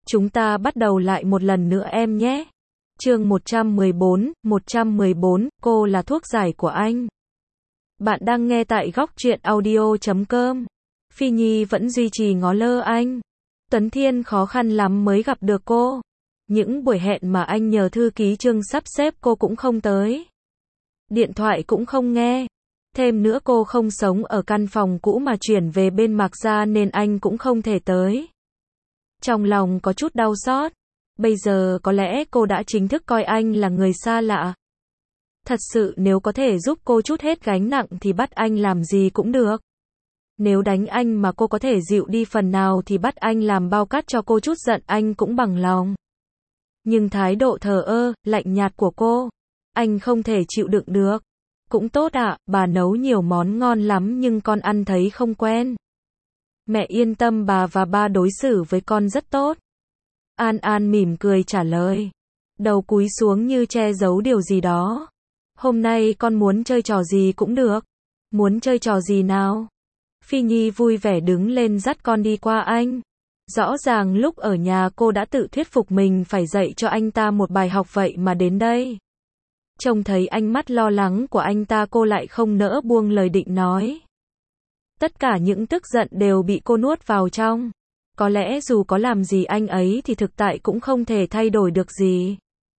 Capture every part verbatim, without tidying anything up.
Chúng ta bắt đầu lại một lần nữa em nhé. Chương một trăm mười bốn, một trăm mười bốn, cô là thuốc giải của anh. Bạn đang nghe tại góc truyện audio chấm com. Phi Nhi vẫn duy trì ngó lơ anh. Tuấn Thiên khó khăn lắm mới gặp được cô. Những buổi hẹn mà anh nhờ thư ký Trương sắp xếp cô cũng không tới. Điện thoại cũng không nghe. Thêm nữa cô không sống ở căn phòng cũ mà chuyển về bên Mạc Gia nên anh cũng không thể tới. Trong lòng có chút đau xót. Bây giờ có lẽ cô đã chính thức coi anh là người xa lạ. Thật sự nếu có thể giúp cô chút hết gánh nặng thì bắt anh làm gì cũng được. Nếu đánh anh mà cô có thể dịu đi phần nào thì bắt anh làm bao cát cho cô chút giận anh cũng bằng lòng. Nhưng thái độ thờ ơ, lạnh nhạt của cô, anh không thể chịu đựng được. Cũng tốt ạ, à, bà nấu nhiều món ngon lắm nhưng con ăn thấy không quen. Mẹ yên tâm, bà và ba đối xử với con rất tốt. An An mỉm cười trả lời. Đầu cúi xuống như che giấu điều gì đó. Hôm nay con muốn chơi trò gì cũng được. Muốn chơi trò gì nào? Phi Nhi vui vẻ đứng lên dắt con đi qua anh. Rõ ràng lúc ở nhà cô đã tự thuyết phục mình phải dạy cho anh ta một bài học vậy mà đến đây. Trông thấy ánh mắt lo lắng của anh ta cô lại không nỡ buông lời định nói. Tất cả những tức giận đều bị cô nuốt vào trong. Có lẽ dù có làm gì anh ấy thì thực tại cũng không thể thay đổi được gì.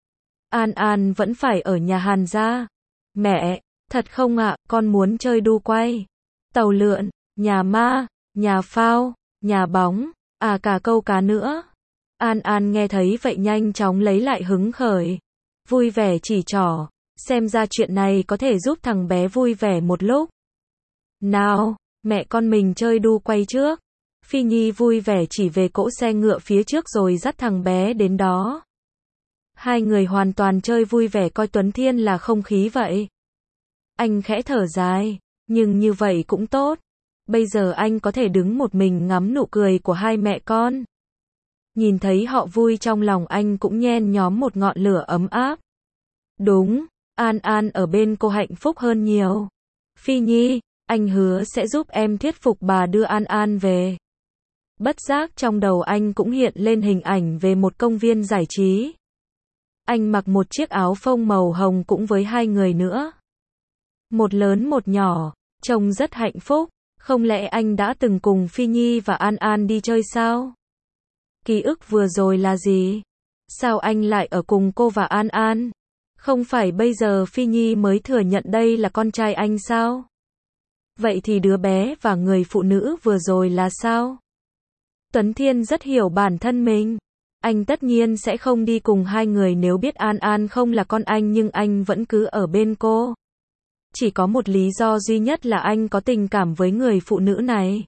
An An vẫn phải ở nhà Hàn gia. Mẹ, thật không ạ, con muốn chơi đu quay, tàu lượn, nhà ma, nhà phao, nhà bóng, à cả câu cá nữa. An An nghe thấy vậy nhanh chóng lấy lại hứng khởi. Vui vẻ chỉ trỏ, xem ra chuyện này có thể giúp thằng bé vui vẻ một lúc. Nào, mẹ con mình chơi đu quay trước. Phi Nhi vui vẻ chỉ về cỗ xe ngựa phía trước rồi dắt thằng bé đến đó. Hai người hoàn toàn chơi vui vẻ coi Tuấn Thiên là không khí vậy. Anh khẽ thở dài, nhưng như vậy cũng tốt. Bây giờ anh có thể đứng một mình ngắm nụ cười của hai mẹ con. Nhìn thấy họ vui trong lòng anh cũng nhen nhóm một ngọn lửa ấm áp. Đúng, An An ở bên cô hạnh phúc hơn nhiều. Phi Nhi, anh hứa sẽ giúp em thuyết phục bà đưa An An về. Bất giác trong đầu anh cũng hiện lên hình ảnh về một công viên giải trí. Anh mặc một chiếc áo phông màu hồng cũng với hai người nữa. Một lớn một nhỏ, trông rất hạnh phúc. Không lẽ anh đã từng cùng Phi Nhi và An An đi chơi sao? Ký ức vừa rồi là gì? Sao anh lại ở cùng cô và An An? Không phải bây giờ Phi Nhi mới thừa nhận đây là con trai anh sao? Vậy thì đứa bé và người phụ nữ vừa rồi là sao? Tuấn Thiên rất hiểu bản thân mình. Anh tất nhiên sẽ không đi cùng hai người nếu biết An An không là con anh, nhưng anh vẫn cứ ở bên cô. Chỉ có một lý do duy nhất là anh có tình cảm với người phụ nữ này.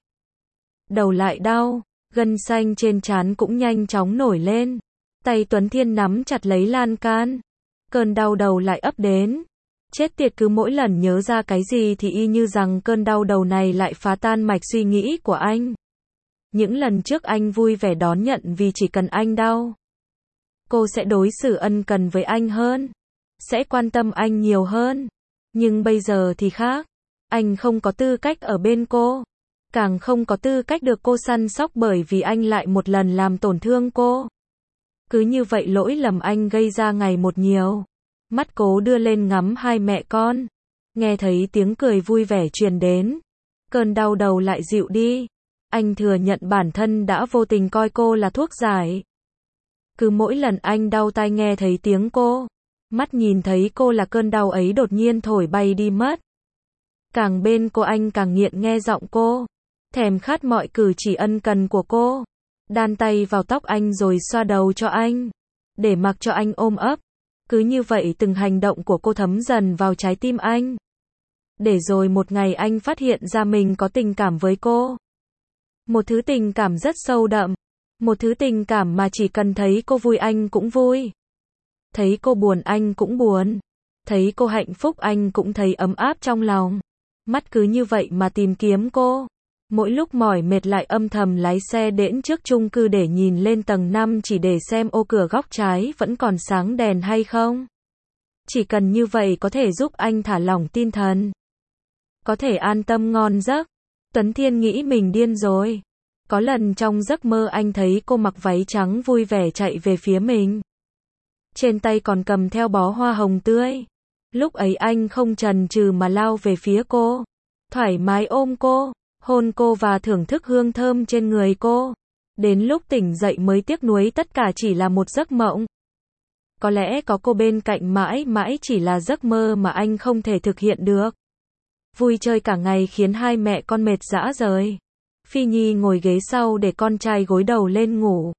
Đầu lại đau, gân xanh trên trán cũng nhanh chóng nổi lên. Tay Tuấn Thiên nắm chặt lấy lan can. Cơn đau đầu lại ập đến. Chết tiệt, cứ mỗi lần nhớ ra cái gì thì y như rằng cơn đau đầu này lại phá tan mạch suy nghĩ của anh. Những lần trước anh vui vẻ đón nhận vì chỉ cần anh đau, cô sẽ đối xử ân cần với anh hơn, sẽ quan tâm anh nhiều hơn. Nhưng bây giờ thì khác. Anh không có tư cách ở bên cô, càng không có tư cách được cô săn sóc bởi vì anh lại một lần làm tổn thương cô. Cứ như vậy lỗi lầm anh gây ra ngày một nhiều. Mắt cố đưa lên ngắm hai mẹ con. Nghe thấy tiếng cười vui vẻ truyền đến. Cơn đau đầu lại dịu đi. Anh thừa nhận bản thân đã vô tình coi cô là thuốc giải. Cứ mỗi lần anh đau tai nghe thấy tiếng cô, mắt nhìn thấy cô là cơn đau ấy đột nhiên thổi bay đi mất. Càng bên cô anh càng nghiện nghe giọng cô, thèm khát mọi cử chỉ ân cần của cô. Đan tay vào tóc anh rồi xoa đầu cho anh, để mặc cho anh ôm ấp. Cứ như vậy từng hành động của cô thấm dần vào trái tim anh. Để rồi một ngày anh phát hiện ra mình có tình cảm với cô. Một thứ tình cảm rất sâu đậm. Một thứ tình cảm mà chỉ cần thấy cô vui anh cũng vui. Thấy cô buồn anh cũng buồn. Thấy cô hạnh phúc anh cũng thấy ấm áp trong lòng. Mắt cứ như vậy mà tìm kiếm cô. Mỗi lúc mỏi mệt lại âm thầm lái xe đến trước chung cư để nhìn lên tầng năm chỉ để xem ô cửa góc trái vẫn còn sáng đèn hay không. Chỉ cần như vậy có thể giúp anh thả lỏng tinh thần. Có thể an tâm ngon giấc. Tuấn Thiên nghĩ mình điên rồi. Có lần trong giấc mơ anh thấy cô mặc váy trắng vui vẻ chạy về phía mình. Trên tay còn cầm theo bó hoa hồng tươi. Lúc ấy anh không chần chừ mà lao về phía cô. Thoải mái ôm cô, hôn cô và thưởng thức hương thơm trên người cô. Đến lúc tỉnh dậy mới tiếc nuối tất cả chỉ là một giấc mộng. Có lẽ có cô bên cạnh mãi mãi chỉ là giấc mơ mà anh không thể thực hiện được. Vui chơi cả ngày khiến hai mẹ con mệt rã rời. Phi Nhi ngồi ghế sau để con trai gối đầu lên ngủ.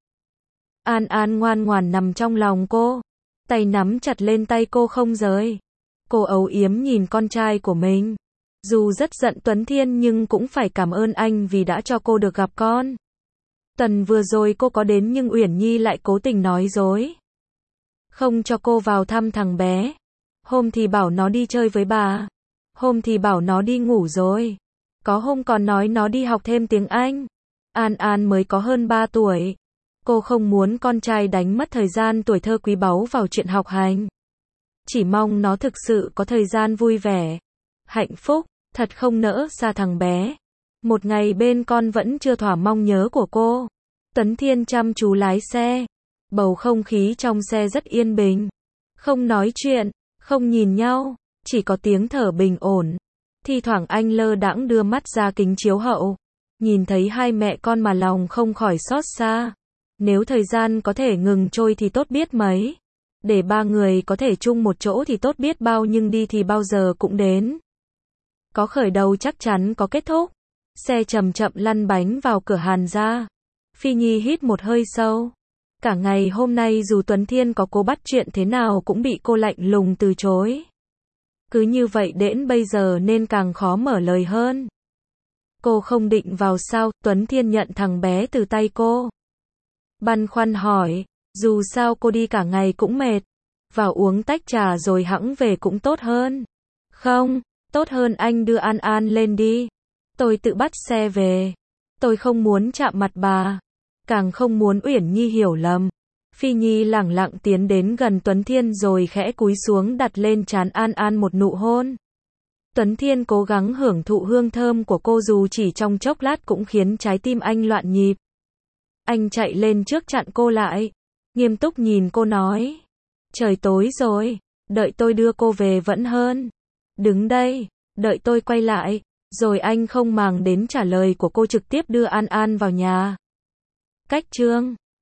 An An ngoan ngoãn nằm trong lòng cô. Tay nắm chặt lên tay cô không rời. Cô âu yếm nhìn con trai của mình. Dù rất giận Tuấn Thiên nhưng cũng phải cảm ơn anh vì đã cho cô được gặp con. Tuần vừa rồi cô có đến nhưng Uyển Nhi lại cố tình nói dối. Không cho cô vào thăm thằng bé. Hôm thì bảo nó đi chơi với bà. Hôm thì bảo nó đi ngủ rồi. Có hôm còn nói nó đi học thêm tiếng Anh. An An mới có hơn ba tuổi. Cô không muốn con trai đánh mất thời gian tuổi thơ quý báu vào chuyện học hành. Chỉ mong nó thực sự có thời gian vui vẻ, hạnh phúc, thật không nỡ xa thằng bé. Một ngày bên con vẫn chưa thỏa mong nhớ của cô. Tuấn Thiên chăm chú lái xe. Bầu không khí trong xe rất yên bình. Không nói chuyện, không nhìn nhau, chỉ có tiếng thở bình ổn. Thi thoảng anh lơ đãng đưa mắt ra kính chiếu hậu. Nhìn thấy hai mẹ con mà lòng không khỏi xót xa. Nếu thời gian có thể ngừng trôi thì tốt biết mấy. Để ba người có thể chung một chỗ thì tốt biết bao nhưng đi thì bao giờ cũng đến. Có khởi đầu chắc chắn có kết thúc. Xe chậm chậm lăn bánh vào cửa Hàn gia. Phi Nhi hít một hơi sâu. Cả ngày hôm nay dù Tuấn Thiên có cố bắt chuyện thế nào cũng bị cô lạnh lùng từ chối. Cứ như vậy đến bây giờ nên càng khó mở lời hơn. Cô không định vào sao, Tuấn Thiên nhận thằng bé từ tay cô. Băn khoăn hỏi, dù sao cô đi cả ngày cũng mệt. Vào uống tách trà rồi hẵng về cũng tốt hơn. Không, tốt hơn anh đưa An An lên đi. Tôi tự bắt xe về. Tôi không muốn chạm mặt bà. Càng không muốn Uyển Nhi hiểu lầm. Phi Nhi lẳng lặng tiến đến gần Tuấn Thiên rồi khẽ cúi xuống đặt lên trán An An một nụ hôn. Tuấn Thiên cố gắng hưởng thụ hương thơm của cô dù chỉ trong chốc lát cũng khiến trái tim anh loạn nhịp. Anh chạy lên trước chặn cô lại. Nghiêm túc nhìn cô nói. Trời tối rồi. Đợi tôi đưa cô về vẫn hơn. Đứng đây. Đợi tôi quay lại. Rồi anh không màng đến trả lời của cô trực tiếp đưa An An vào nhà. Cách chương